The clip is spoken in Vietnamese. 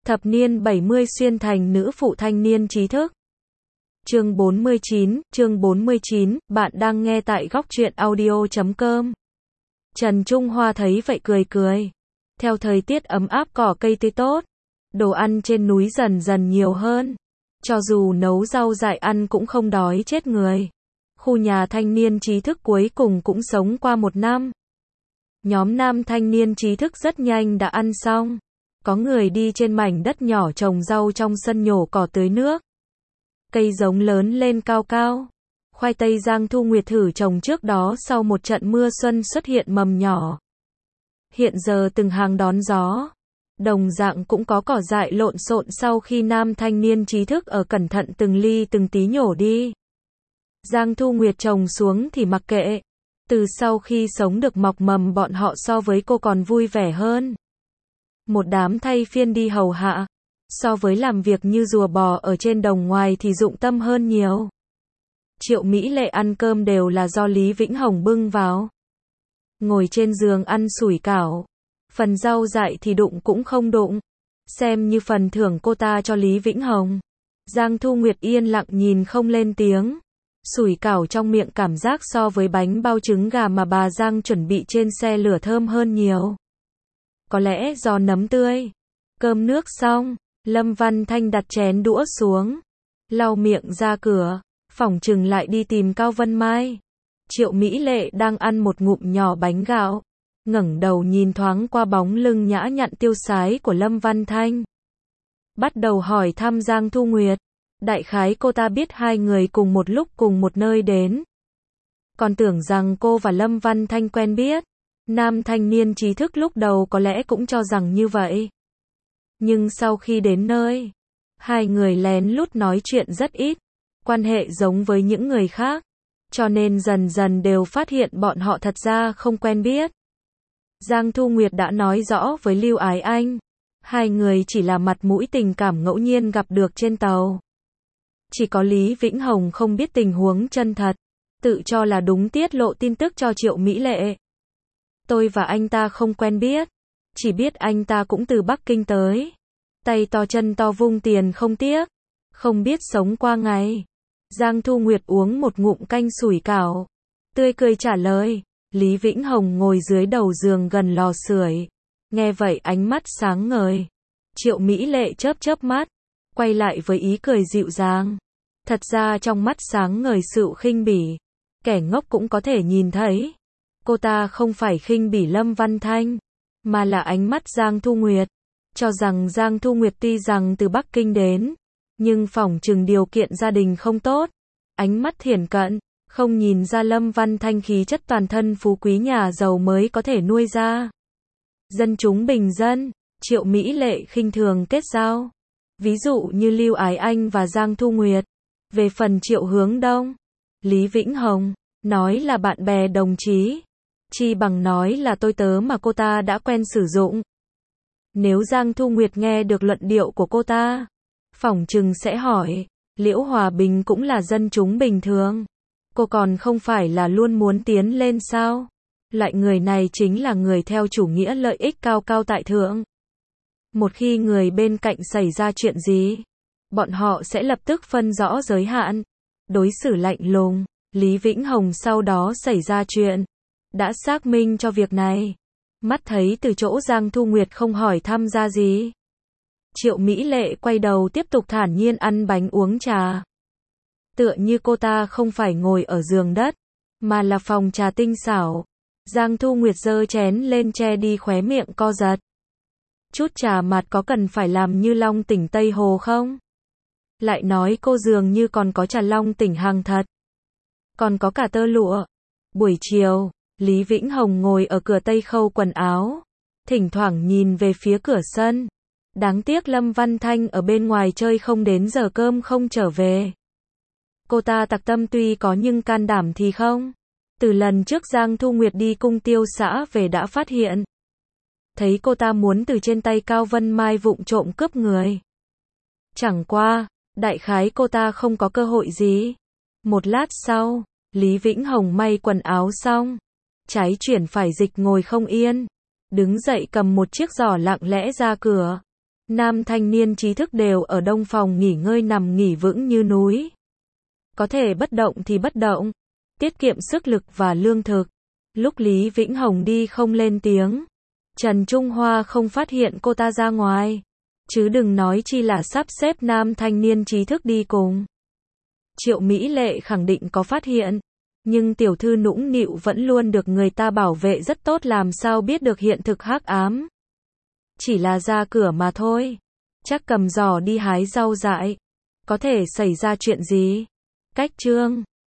Thập niên 70 xuyên thành nữ phụ thanh niên trí thức. Chương 49, bạn đang nghe tại góc truyện audio.com. Trần Trung Hoa thấy vậy cười cười. Theo thời tiết ấm áp cỏ cây tươi tốt, đồ ăn trên núi dần dần nhiều hơn. Cho dù nấu rau dại ăn cũng không đói chết người. Khu nhà thanh niên trí thức cuối cùng cũng sống qua một năm. Nhóm nam thanh niên trí thức rất nhanh đã ăn xong. Có người đi trên mảnh đất nhỏ trồng rau trong sân nhổ cỏ tưới nước. Cây giống lớn lên cao cao. Khoai tây Giang Thu Nguyệt thử trồng trước đó sau một trận mưa xuân xuất hiện mầm nhỏ. Hiện giờ từng hàng đón gió. Đồng dạng cũng có cỏ dại lộn xộn sau khi nam thanh niên trí thức ở cẩn thận từng ly từng tí nhổ đi. Giang Thu Nguyệt trồng xuống thì mặc kệ. Từ sau khi sống được mọc mầm bọn họ so với cô còn vui vẻ hơn. Một đám thay phiên đi hầu hạ. So với làm việc như rùa bò ở trên đồng ngoài thì dụng tâm hơn nhiều. Triệu Mỹ Lệ ăn cơm đều là do Lý Vĩnh Hồng bưng vào. Ngồi trên giường ăn sủi cảo. Phần rau dại thì đụng cũng không đụng. Xem như phần thưởng cô ta cho Lý Vĩnh Hồng. Giang Thu Nguyệt yên lặng nhìn không lên tiếng. Sủi cảo trong miệng cảm giác so với bánh bao trứng gà mà bà Giang chuẩn bị trên xe lửa thơm hơn nhiều. Có lẽ do nấm tươi. Cơm nước xong, Lâm Văn Thanh đặt chén đũa xuống. Lau miệng ra cửa, phỏng chừng lại đi tìm Cao Vân Mai. Triệu Mỹ Lệ đang ăn một ngụm nhỏ bánh gạo. Ngẩng đầu nhìn thoáng qua bóng lưng nhã nhặn tiêu sái của Lâm Văn Thanh. Bắt đầu hỏi thăm Giang Thu Nguyệt. Đại khái cô ta biết hai người cùng một lúc cùng một nơi đến. Còn tưởng rằng cô và Lâm Văn Thanh quen biết. Nam thanh niên trí thức lúc đầu có lẽ cũng cho rằng như vậy. Nhưng sau khi đến nơi, hai người lén lút nói chuyện rất ít. Quan hệ giống với những người khác. Cho nên dần dần đều phát hiện bọn họ thật ra không quen biết. Giang Thu Nguyệt đã nói rõ với Lưu Ái Anh. Hai người chỉ là mặt mũi tình cảm ngẫu nhiên gặp được trên tàu. Chỉ có Lý Vĩnh Hồng không biết tình huống chân thật. Tự cho là đúng tiết lộ tin tức cho Triệu Mỹ Lệ. Tôi và anh ta không quen biết. Chỉ biết anh ta cũng từ Bắc Kinh tới. Tay to chân to vung tiền không tiếc. Không biết sống qua ngày. Giang Thu Nguyệt uống một ngụm canh sủi cảo. Tươi cười trả lời. Lý Vĩnh Hồng ngồi dưới đầu giường gần lò sưởi. Nghe vậy ánh mắt sáng ngời. Triệu Mỹ Lệ chớp chớp mắt. Quay lại với ý cười dịu dàng. Thật ra trong mắt sáng ngời sự khinh bỉ. Kẻ ngốc cũng có thể nhìn thấy. Cô ta không phải khinh bỉ Lâm Văn Thanh. Mà là ánh mắt Giang Thu Nguyệt. Cho rằng Giang Thu Nguyệt tuy rằng từ Bắc Kinh đến. Nhưng phỏng chừng điều kiện gia đình không tốt. Ánh mắt thiển cận. Không nhìn ra Lâm Văn Thanh khí chất toàn thân phú quý nhà giàu mới có thể nuôi ra. Dân chúng bình dân. Triệu Mỹ Lệ khinh thường kết giao. Ví dụ như Lưu Ái Anh và Giang Thu Nguyệt. Về phần Triệu Hướng Đông, Lý Vĩnh Hồng, nói là bạn bè đồng chí. Chi bằng nói là tôi tớ mà cô ta đã quen sử dụng. Nếu Giang Thu Nguyệt nghe được luận điệu của cô ta, phỏng chừng sẽ hỏi, Liễu Hòa Bình cũng là dân chúng bình thường. Cô còn không phải là luôn muốn tiến lên sao? Loại người này chính là người theo chủ nghĩa lợi ích cao cao tại thượng. Một khi người bên cạnh xảy ra chuyện gì, bọn họ sẽ lập tức phân rõ giới hạn. Đối xử lạnh lùng. Lý Vĩnh Hồng sau đó xảy ra chuyện. Đã xác minh cho việc này. Mắt thấy từ chỗ Giang Thu Nguyệt không hỏi thăm ra gì. Triệu Mỹ Lệ quay đầu tiếp tục thản nhiên ăn bánh uống trà. Tựa như cô ta không phải ngồi ở giường đất, mà là phòng trà tinh xảo. Giang Thu Nguyệt giơ chén lên che đi khóe miệng co giật. Chút trà mặt có cần phải làm như Long Tỉnh Tây Hồ không? Lại nói cô dường như còn có trà Long Tỉnh hàng thật. Còn có cả tơ lụa. Buổi chiều, Lý Vĩnh Hồng ngồi ở cửa Tây khâu quần áo. Thỉnh thoảng nhìn về phía cửa sân. Đáng tiếc Lâm Văn Thanh ở bên ngoài chơi không đến giờ cơm không trở về. Cô ta tặc tâm tuy có nhưng can đảm thì không. Từ lần trước Giang Thu Nguyệt đi cung tiêu xã về đã phát hiện. Thấy cô ta muốn từ trên tay Cao Vân Mai vụng trộm cướp người. Chẳng qua, đại khái cô ta không có cơ hội gì. Một lát sau, Lý Vĩnh Hồng may quần áo xong. Trái chuyển phải dịch ngồi không yên. Đứng dậy cầm một chiếc giỏ lặng lẽ ra cửa. Nam thanh niên trí thức đều ở đông phòng nghỉ ngơi nằm nghỉ vững như núi. Có thể bất động thì bất động, tiết kiệm sức lực và lương thực. Lúc Lý Vĩnh Hồng đi không lên tiếng, Trần Trung Hoa không phát hiện cô ta ra ngoài, chứ đừng nói chi là sắp xếp nam thanh niên trí thức đi cùng. Triệu Mỹ Lệ khẳng định có phát hiện, nhưng tiểu thư nũng nịu vẫn luôn được người ta bảo vệ rất tốt, làm sao biết được hiện thực hắc ám. Chỉ là ra cửa mà thôi, chắc cầm giò đi hái rau dại, có thể xảy ra chuyện gì. Cách chương